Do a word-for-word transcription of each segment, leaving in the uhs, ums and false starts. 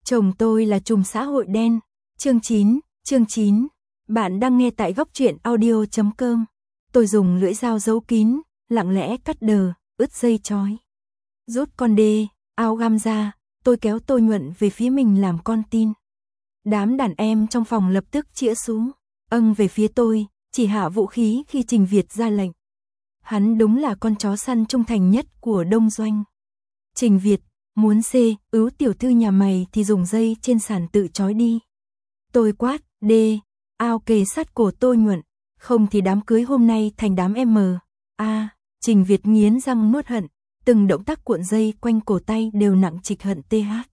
Chồng tôi là trùm xã hội đen. Chương chín, chương chín. Bạn đang nghe tại góc truyện audio chấm com. Tôi dùng lưỡi dao giấu kín, lặng lẽ cắt đờ, ướt dây chói. Rút con đê, ao găm ra, tôi kéo Tô Nhuận về phía mình làm con tin. Đám đàn em trong phòng lập tức chĩa súng, âng về phía tôi, chỉ hạ vũ khí khi Trình Việt ra lệnh. Hắn đúng là con chó săn trung thành nhất của Đông Doanh. Trình Việt, muốn xê, ứ tiểu thư nhà mày thì dùng dây trên sàn tự trói đi. Tôi quát, đê, ao kề sát cổ Tô Nhuận, không thì đám cưới hôm nay thành đám em mờ. A, Trình Việt nghiến răng nuốt hận, từng động tác cuộn dây quanh cổ tay đều nặng trịch hận tê hát.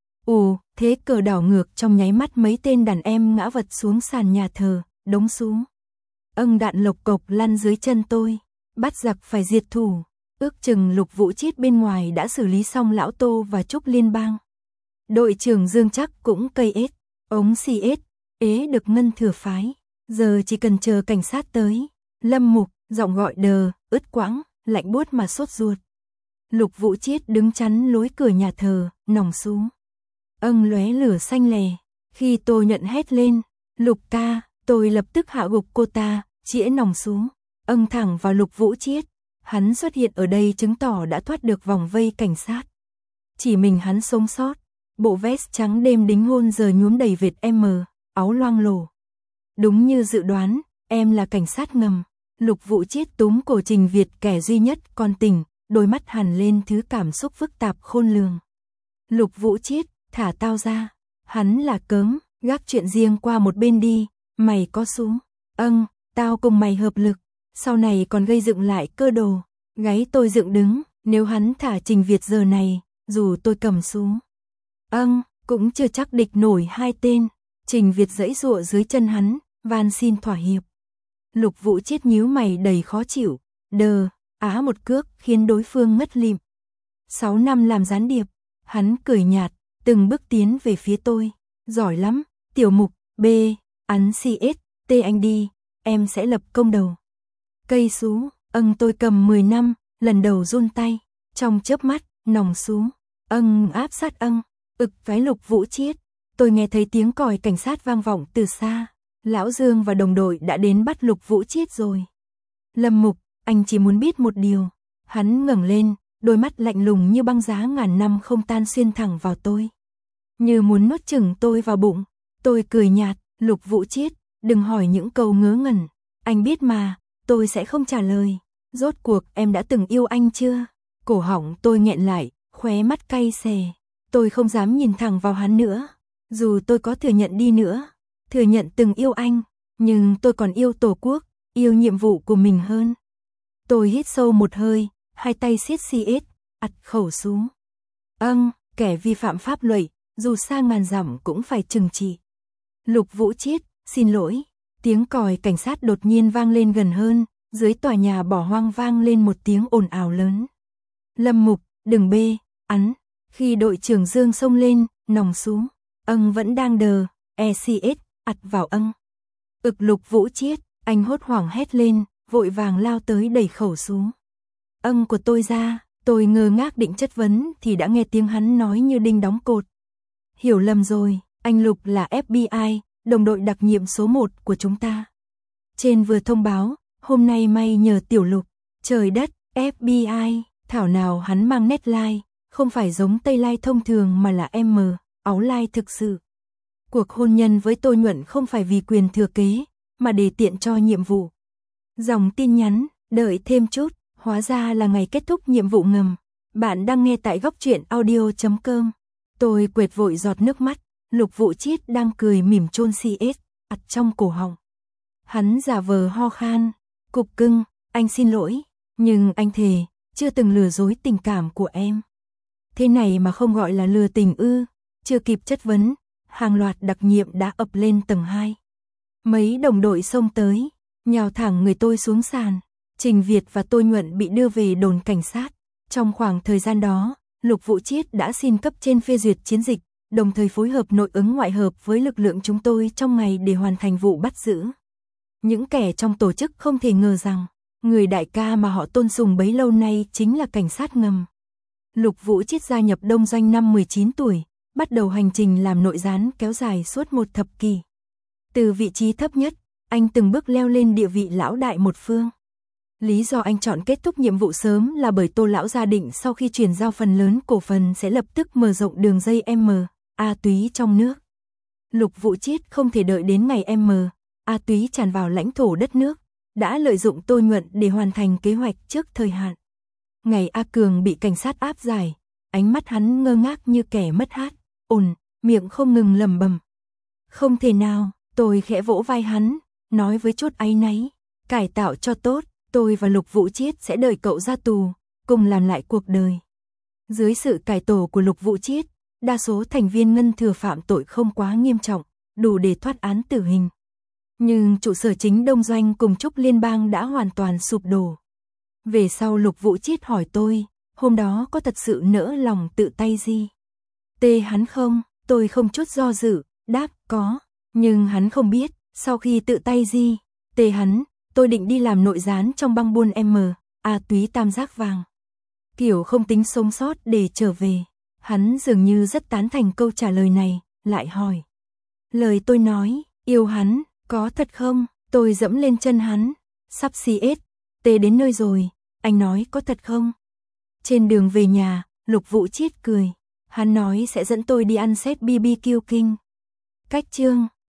Ù, thế cờ đảo ngược trong nháy mắt mấy tên đàn em ngã vật xuống sàn nhà thờ, đống súng. Âng đạn lộc cộc lăn dưới chân tôi, bắt giặc phải diệt thủ. Ước chừng Lục Vũ Chiết bên ngoài đã xử lý xong lão Tô và Trúc Liên bang. Đội trưởng Dương Chắc cũng cây ết, ống xì ết, ế được ngân thừa phái. Giờ chỉ cần chờ cảnh sát tới. Lâm Mục, giọng gọi đờ, ướt quãng, lạnh buốt mà sốt ruột. Lục Vũ Chiết đứng chắn lối cửa nhà thờ, nòng súng. Âng lóe lửa xanh lè. Khi tôi nhận hét lên, Lục ca, tôi lập tức hạ gục cô ta, chĩa nòng súng, âng thẳng vào Lục Vũ Chiết. Hắn xuất hiện ở đây chứng tỏ đã thoát được vòng vây cảnh sát. Chỉ mình hắn sống sót. Bộ vest trắng đêm đính hôn giờ nhuốm đầy vệt M, áo loang lổ. Đúng như dự đoán, em là cảnh sát ngầm. Lục Vũ Chiết túm cổ Trình Việt, kẻ duy nhất còn tỉnh, đôi mắt hằn lên thứ cảm xúc phức tạp khôn lường. Lục Vũ Chiết, thả tao ra. Hắn là cớm, gác chuyện riêng qua một bên đi, mày có súng. Âng, tao cùng mày hợp lực. Sau này còn gây dựng lại cơ đồ. Gáy tôi dựng đứng, nếu hắn thả Trình Việt giờ này, dù tôi cầm súng. Âng, cũng chưa chắc địch nổi hai tên. Trình Việt giãy giụa dưới chân hắn, van xin thỏa hiệp. Lục Vũ Chiết nhíu mày đầy khó chịu, đờ, á một cước khiến đối phương ngất lịm. Sáu năm làm gián điệp, hắn cười nhạt, từng bước tiến về phía tôi. Giỏi lắm, Tiểu Mục, B, ắn xê ét, T anh đi, em sẽ lập công đầu. Cây sú, âng tôi cầm mười năm, lần đầu run tay, trong chớp mắt, nòng sú, âng áp sát âng, ực cái Lục Vũ Chiết. Tôi nghe thấy tiếng còi cảnh sát vang vọng từ xa, Lão Dương và đồng đội đã đến bắt Lục Vũ Chiết rồi. Lâm Mục, anh chỉ muốn biết một điều. Hắn ngẩng lên, đôi mắt lạnh lùng như băng giá ngàn năm không tan xuyên thẳng vào tôi. Như muốn nuốt chửng tôi vào bụng. Tôi cười nhạt, Lục Vũ Chiết, đừng hỏi những câu ngớ ngẩn. Anh biết mà, tôi sẽ không trả lời. Rốt cuộc em đã từng yêu anh chưa? Cổ họng tôi nghẹn lại, khóe mắt cay xè. Tôi không dám nhìn thẳng vào hắn nữa. Dù tôi có thừa nhận đi nữa, thừa nhận từng yêu anh, nhưng tôi còn yêu Tổ quốc, yêu nhiệm vụ của mình hơn. Tôi hít sâu một hơi, hai tay siết xê ét, ặt khẩu súng. Âng, kẻ vi phạm pháp luật, dù xa ngàn dặm cũng phải trừng trị. Lục Vũ Chiết, xin lỗi. Tiếng còi cảnh sát đột nhiên vang lên gần hơn, dưới tòa nhà bỏ hoang vang lên một tiếng ồn ào lớn. Lâm Mục, đừng bê, ắn. Khi đội trưởng Dương xông lên, nòng súng, âng vẫn đang đờ, e xê ét, ặt vào âng. Ực Lục Vũ Chiết, anh hốt hoảng hét lên, vội vàng lao tới đẩy khẩu súng. Âng của tôi ra, tôi ngơ ngác định chất vấn thì đã nghe tiếng hắn nói như đinh đóng cột. Hiểu lầm rồi, anh Lục là ép bê i, đồng đội đặc nhiệm số một của chúng ta. Trên vừa thông báo, hôm nay may nhờ Tiểu Lục, trời đất, ép bê i, thảo nào hắn mang nét lai, không phải giống Tây Lai thông thường mà là M, áo lai thực sự. Cuộc hôn nhân với Tô Nhuận không phải vì quyền thừa kế, mà để tiện cho nhiệm vụ. Dòng tin nhắn, đợi thêm chút, hóa ra là ngày kết thúc nhiệm vụ ngầm. Bạn đang nghe tại góc truyện audio chấm com. Tôi quệt vội giọt nước mắt, Lục Vũ Chiết đang cười mỉm chôn xê ét, ặt trong cổ họng. Hắn giả vờ ho khan, cục cưng, anh xin lỗi, nhưng anh thề, chưa từng lừa dối tình cảm của em. Thế này mà không gọi là lừa tình ư? Chưa kịp chất vấn, hàng loạt đặc nhiệm đã ập lên tầng hai. Mấy đồng đội xông tới, nhào thẳng người tôi xuống sàn. Trình Việt và Tô Nhuận bị đưa về đồn cảnh sát. Trong khoảng thời gian đó, Lục Vũ Chiết đã xin cấp trên phê duyệt chiến dịch, đồng thời phối hợp nội ứng ngoại hợp với lực lượng chúng tôi trong ngày để hoàn thành vụ bắt giữ. Những kẻ trong tổ chức không thể ngờ rằng, người đại ca mà họ tôn sùng bấy lâu nay chính là cảnh sát ngầm. Lục Vũ Chiết gia nhập Đông Doanh năm mười chín tuổi, bắt đầu hành trình làm nội gián kéo dài suốt một thập kỷ. Từ vị trí thấp nhất, anh từng bước leo lên địa vị lão đại một phương. Lý do anh chọn kết thúc nhiệm vụ sớm là bởi Tô lão gia định sau khi chuyển giao phần lớn cổ phần sẽ lập tức mở rộng đường dây M, A túy trong nước. Lục Vũ Chiết không thể đợi đến ngày M, A túy tràn vào lãnh thổ đất nước, đã lợi dụng tôi nhuận để hoàn thành kế hoạch trước thời hạn. Ngày A Cường bị cảnh sát áp giải, ánh mắt hắn ngơ ngác như kẻ mất hát, ồn, miệng không ngừng lẩm bẩm. Không thể nào, tôi khẽ vỗ vai hắn, nói với chút áy náy, cải tạo cho tốt, tôi và Lục Vũ Chiết sẽ đợi cậu ra tù, cùng làm lại cuộc đời. Dưới sự cải tổ của Lục Vũ Chiết, đa số thành viên ngân thừa phạm tội không quá nghiêm trọng, đủ để thoát án tử hình. Nhưng trụ sở chính Đông Doanh cùng Trúc Liên bang đã hoàn toàn sụp đổ. Về sau Lục Vũ Chiết hỏi tôi, hôm đó có thật sự nỡ lòng tự tay gì? Tê hắn không, tôi không chút do dự, đáp có, nhưng hắn không biết, sau khi tự tay gì, tê hắn, tôi định đi làm nội gián trong băng buôn M, A túy tam giác vàng. Kiểu không tính sống sót để trở về, hắn dường như rất tán thành câu trả lời này, lại hỏi. Lời tôi nói, yêu hắn, có thật không? Tôi dẫm lên chân hắn, sắp xì ết, tê đến nơi rồi, anh nói có thật không? Trên đường về nhà, Lục Vũ Chiết cười, hắn nói sẽ dẫn tôi đi ăn set bê bê kiu King. Cách chương